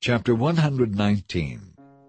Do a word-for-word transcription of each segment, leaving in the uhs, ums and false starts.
Chapter one hundred nineteen.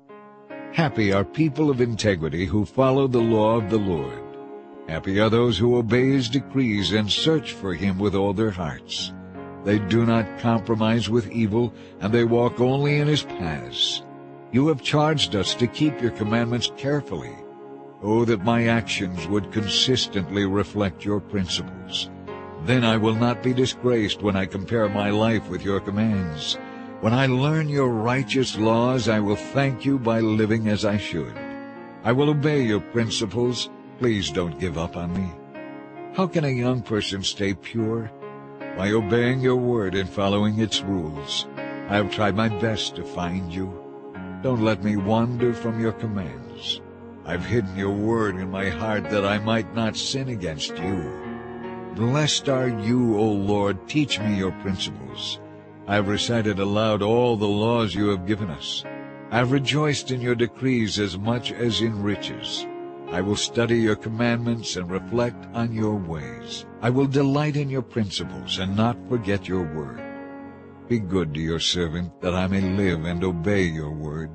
Happy are people of integrity who follow the law of the Lord. Happy are those who obey his decrees and search for him with all their hearts. They do not compromise with evil, and they walk only in his paths. You have charged us to keep your commandments carefully. Oh, that my actions would consistently reflect your principles. Then I will not be disgraced when I compare my life with your commands. When I learn your righteous laws, I will thank you by living as I should. I will obey your principles. Please don't give up on me. How can a young person stay pure? By obeying your word and following its rules. I have tried my best to find you. Don't let me wander from your commands. I've hidden your word in my heart that I might not sin against you. Blessed are you, O Lord. Teach me your principles. I have recited aloud all the laws you have given us. I have rejoiced in your decrees as much as in riches. I will study your commandments and reflect on your ways. I will delight in your principles and not forget your word. Be good to your servant, that I may live and obey your word.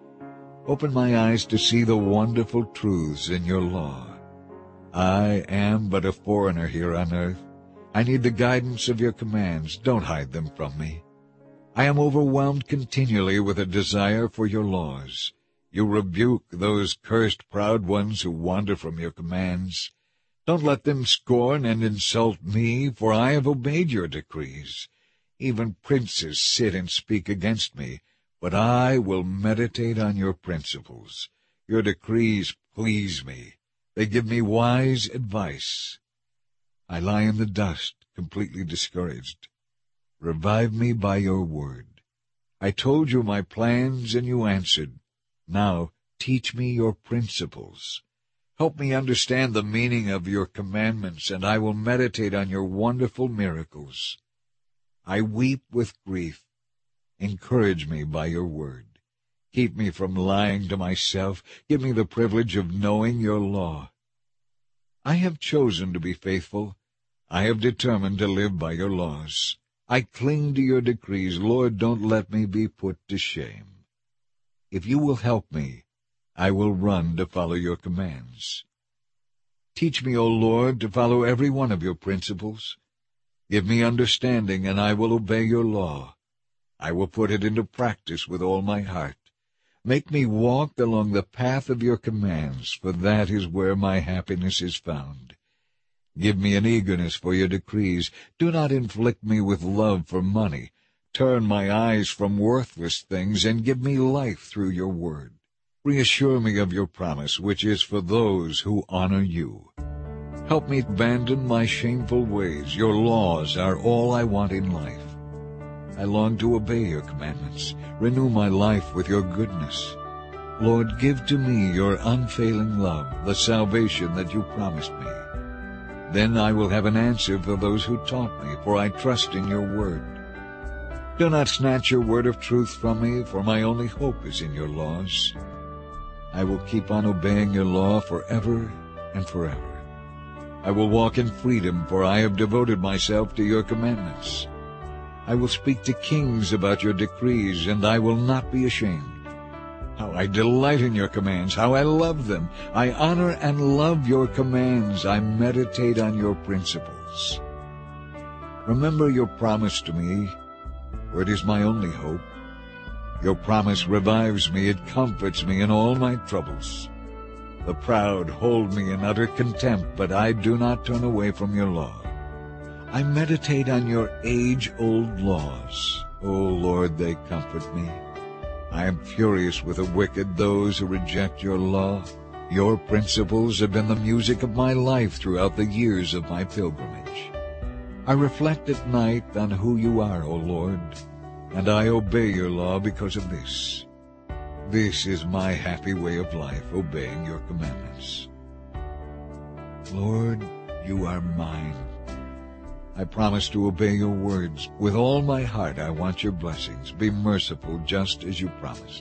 Open my eyes to see the wonderful truths in your law. I am but a foreigner here on earth. I need the guidance of your commands. Don't hide them from me. I am overwhelmed continually with a desire for your laws. You rebuke those cursed proud ones who wander from your commands. Don't let them scorn and insult me, for I have obeyed your decrees. Even princes sit and speak against me, but I will meditate on your principles. Your decrees please me. They give me wise advice. I lie in the dust, completely discouraged. Revive me by your word. I told you my plans, and you answered. Now teach me your principles. Help me understand the meaning of your commandments, and I will meditate on your wonderful miracles. I weep with grief. Encourage me by your word. Keep me from lying to myself. Give me the privilege of knowing your law. I have chosen to be faithful. I have determined to live by your laws. I cling to your decrees. Lord, don't let me be put to shame. If you will help me, I will run to follow your commands. Teach me, O Lord, to follow every one of your principles. Give me understanding, and I will obey your law. I will put it into practice with all my heart. Make me walk along the path of your commands, for that is where my happiness is found. Give me an eagerness for your decrees. Do not inflict me with love for money. Turn my eyes from worthless things, and give me life through your word. Reassure me of your promise, which is for those who honor you. Help me abandon my shameful ways. Your laws are all I want in life. I long to obey your commandments. Renew my life with your goodness. Lord, give to me your unfailing love, the salvation that you promised me. Then I will have an answer for those who taunt me, for I trust in your word. Do not snatch your word of truth from me, for my only hope is in your laws. I will keep on obeying your law forever and forever. I will walk in freedom, for I have devoted myself to your commandments. I will speak to kings about your decrees, and I will not be ashamed. How I delight in your commands, how I love them. I honor and love your commands. I meditate on your principles. Remember your promise to me, for it is my only hope. Your promise revives me, it comforts me in all my troubles. The proud hold me in utter contempt, but I do not turn away from your law. I meditate on your age-old laws. O Lord, they comfort me. I am furious with the wicked, those who reject your law. Your principles have been the music of my life throughout the years of my pilgrimage. I reflect at night on who you are, O Lord, and I obey your law because of this. This is my happy way of life, obeying your commandments. Lord, you are mine. I promise to obey your words. With all my heart I want your blessings. Be merciful just as you promised.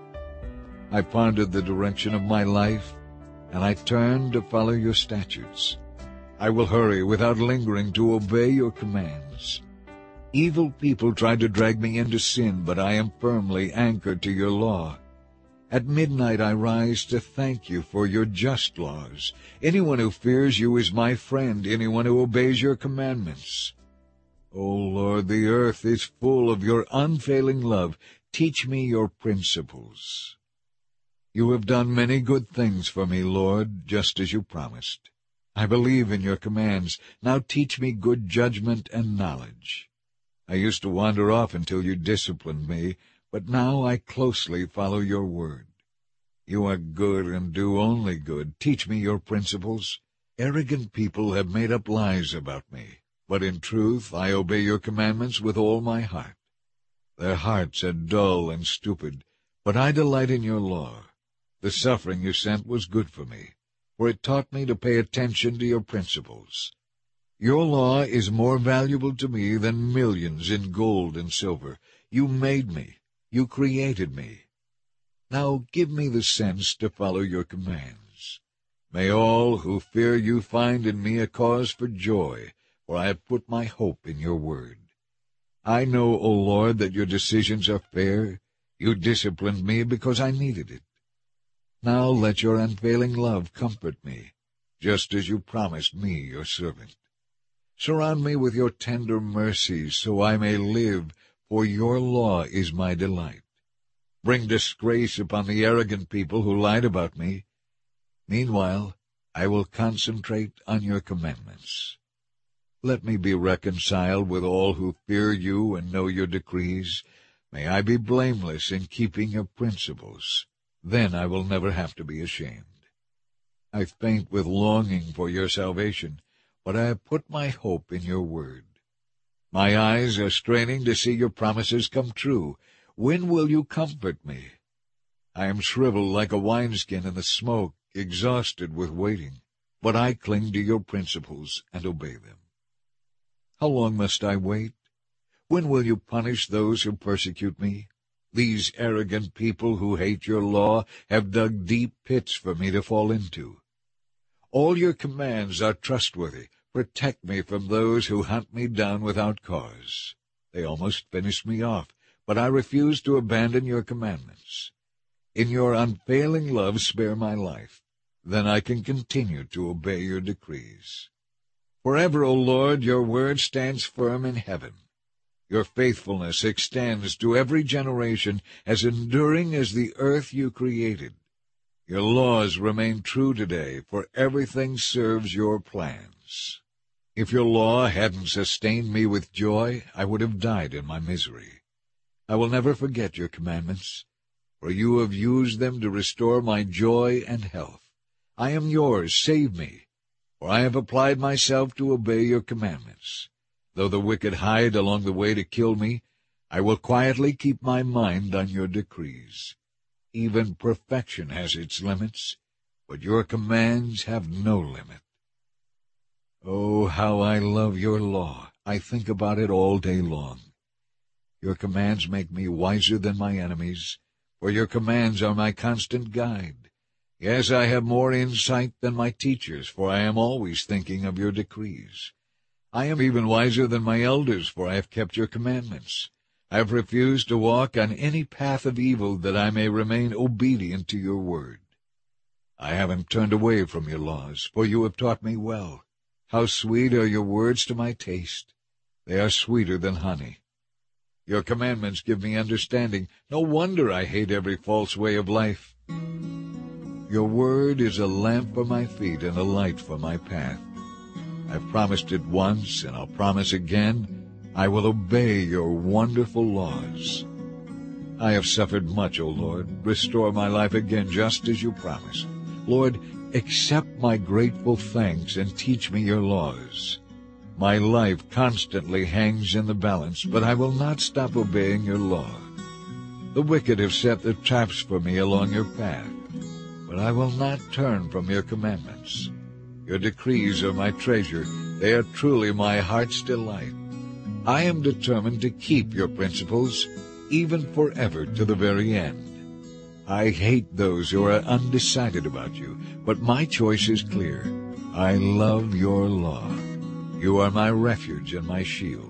I pondered the direction of my life, and I turned to follow your statutes. I will hurry without lingering to obey your commands. Evil people try to drag me into sin, but I am firmly anchored to your law. At midnight I rise to thank you for your just laws. Anyone who fears you is my friend, anyone who obeys your commandments. O Lord, the earth is full of your unfailing love. Teach me your principles. You have done many good things for me, Lord, just as you promised. I believe in your commands. Now teach me good judgment and knowledge. I used to wander off until you disciplined me, but now I closely follow your word. You are good and do only good. Teach me your principles. Arrogant people have made up lies about me, but in truth I obey your commandments with all my heart. Their hearts are dull and stupid, but I delight in your law. The suffering you sent was good for me, for it taught me to pay attention to your principles. Your law is more valuable to me than millions in gold and silver. You made me. You created me. Now give me the sense to follow your commands. May all who fear you find in me a cause for joy, for I have put my hope in your word. I know, O Lord, that your decisions are fair. You disciplined me because I needed it. Now let your unfailing love comfort me, just as you promised me, your servant. Surround me with your tender mercies, so I may live, for your law is my delight. Bring disgrace upon the arrogant people who lied about me. Meanwhile, I will concentrate on your commandments. Let me be reconciled with all who fear you and know your decrees. May I be blameless in keeping your principles. Then I will never have to be ashamed. I faint with longing for your salvation, but I have put my hope in your word. My eyes are straining to see your promises come true. When will you comfort me? I am shriveled like a wineskin in the smoke, exhausted with waiting, but I cling to your principles and obey them. How long must I wait? When will you punish those who persecute me? These arrogant people who hate your law have dug deep pits for me to fall into. All your commands are trustworthy. Protect me from those who hunt me down without cause. They almost finished me off, but I refuse to abandon your commandments. In your unfailing love spare my life. Then I can continue to obey your decrees. Forever, O Lord, your word stands firm in heaven. Your faithfulness extends to every generation, as enduring as the earth you created. Your laws remain true today, for everything serves your plans. If your law hadn't sustained me with joy, I would have died in my misery. I will never forget your commandments, for you have used them to restore my joy and health. I am yours, save me, for I have applied myself to obey your commandments. Though the wicked hide along the way to kill me, I will quietly keep my mind on your decrees. Even perfection has its limits, but your commands have no limit. Oh, how I love your law! I think about it all day long. Your commands make me wiser than my enemies, for your commands are my constant guide. Yes, I have more insight than my teachers, for I am always thinking of your decrees. I am even wiser than my elders, for I have kept your commandments. I have refused to walk on any path of evil, that I may remain obedient to your word. I haven't turned away from your laws, for you have taught me well. How sweet are your words to my taste! They are sweeter than honey. Your commandments give me understanding. No wonder I hate every false way of life. Your word is a lamp for my feet and a light for my path. I've promised it once, and I'll promise again. I will obey your wonderful laws. I have suffered much, O Lord. Restore my life again, just as you promised. Lord, accept my grateful thanks and teach me your laws. My life constantly hangs in the balance, but I will not stop obeying your law. The wicked have set their traps for me along your path, but I will not turn from your commandments. Your decrees are my treasure. They are truly my heart's delight. I am determined to keep your principles, even forever to the very end. I hate those who are undecided about you, but my choice is clear. I love your law. You are my refuge and my shield.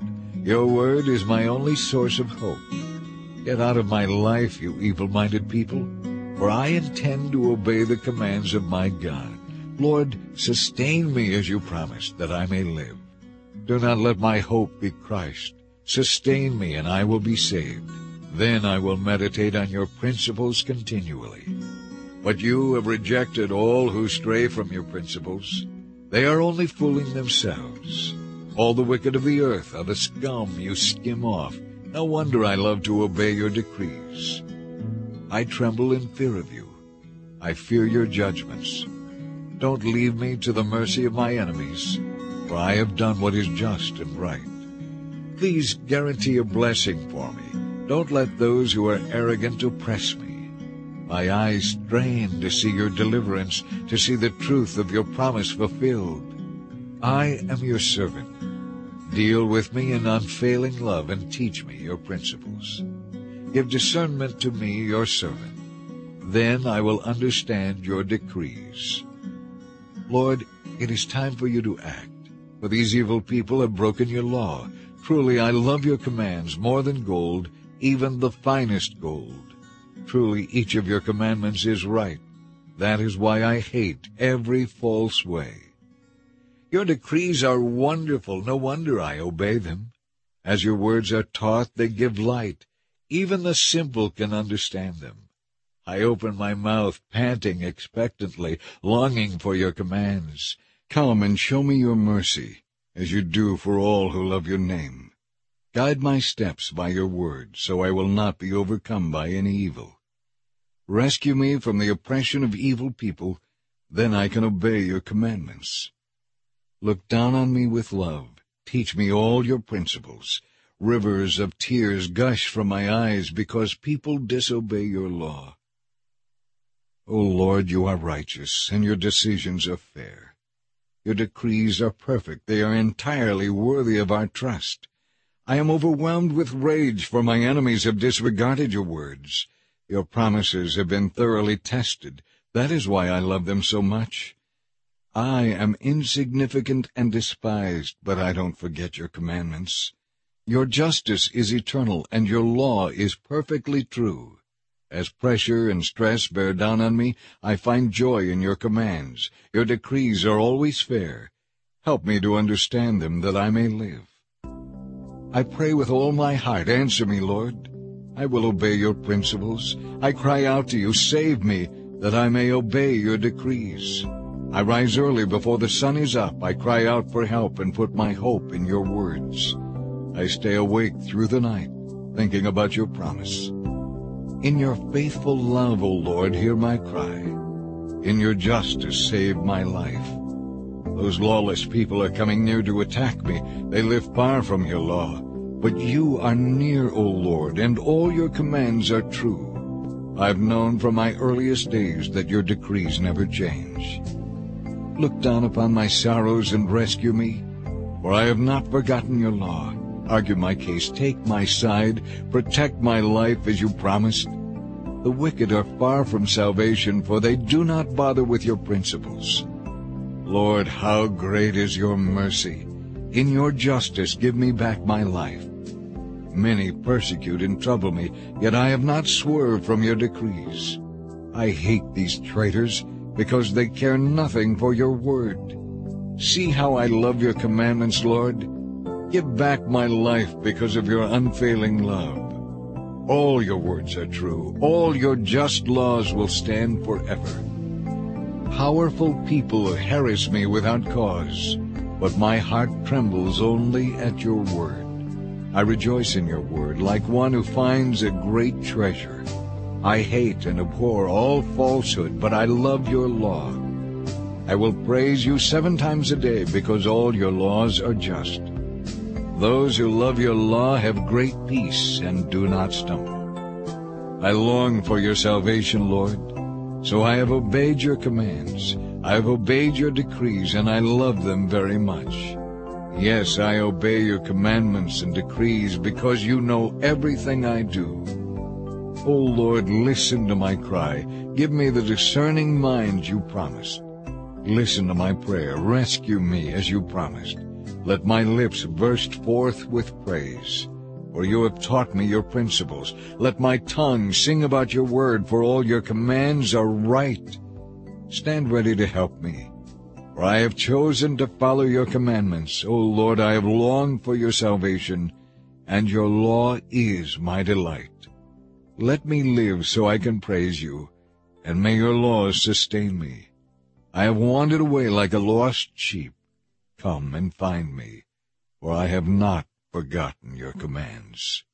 Your word is my only source of hope. Get out of my life, you evil-minded people, for I intend to obey the commands of my God. Lord, sustain me as you promised, that I may live. Do not let my hope be crushed. Sustain me, and I will be saved. Then I will meditate on your principles continually. But you have rejected all who stray from your principles. They are only fooling themselves. All the wicked of the earth are the scum you skim off. No wonder I love to obey your decrees. I tremble in fear of you. I fear your judgments. Don't leave me to the mercy of my enemies, for I have done what is just and right. Please guarantee a blessing for me. Don't let those who are arrogant oppress me. My eyes strain to see your deliverance, to see the truth of your promise fulfilled. I am your servant. Deal with me in unfailing love and teach me your principles. Give discernment to me, your servant. Then I will understand your decrees. Lord, it is time for you to act, for these evil people have broken your law. Truly, I love your commands more than gold, even the finest gold. Truly, each of your commandments is right. That is why I hate every false way. Your decrees are wonderful. No wonder I obey them. As your words are taught, they give light. Even the simple can understand them. I open my mouth, panting expectantly, longing for your commands. Come and show me your mercy, as you do for all who love your name. Guide my steps by your word, so I will not be overcome by any evil. Rescue me from the oppression of evil people, then I can obey your commandments. Look down on me with love. Teach me all your principles. Rivers of tears gush from my eyes because people disobey your law. O Lord, you are righteous, and your decisions are fair. Your decrees are perfect. They are entirely worthy of our trust. I am overwhelmed with rage, for my enemies have disregarded your words. Your promises have been thoroughly tested. That is why I love them so much. I am insignificant and despised, but I don't forget your commandments. Your justice is eternal, and your law is perfectly true. As pressure and stress bear down on me, I find joy in your commands. Your decrees are always fair. Help me to understand them, that I may live. I pray with all my heart. Answer me, Lord. I will obey your principles. I cry out to you, save me, that I may obey your decrees. I rise early before the sun is up. I cry out for help and put my hope in your words. I stay awake through the night, thinking about your promise. In your faithful love, O Lord, hear my cry. In your justice, save my life. Those lawless people are coming near to attack me. They live far from your law. But you are near, O Lord, and all your commands are true. I've known from my earliest days that your decrees never change. Look down upon my sorrows and rescue me, for I have not forgotten your law. Argue my case, take my side, protect my life as you promised. The wicked are far from salvation, for they do not bother with your principles. Lord, how great is your mercy! In your justice give me back my life. Many persecute and trouble me, yet I have not swerved from your decrees. I hate these traitors, because they care nothing for your word. See how I love your commandments, Lord. Give back my life because of your unfailing love. All your words are true. All your just laws will stand forever. Powerful people harass me without cause, but my heart trembles only at your word. I rejoice in your word like one who finds a great treasure. I hate and abhor all falsehood, but I love your law. I will praise you seven times a day because all your laws are just. Those who love your law have great peace and do not stumble. I long for your salvation, Lord, so I have obeyed your commands. I have obeyed your decrees, and I love them very much. Yes, I obey your commandments and decrees because you know everything I do. O Lord, listen to my cry. Give me the discerning mind you promised. Listen to my prayer. Rescue me as you promised. Let my lips burst forth with praise, for you have taught me your principles. Let my tongue sing about your word, for all your commands are right. Stand ready to help me, for I have chosen to follow your commandments. O Lord, I have longed for your salvation, and your law is my delight. Let me live so I can praise you, and may your laws sustain me. I have wandered away like a lost sheep. Come and find me, for I have not forgotten your commands.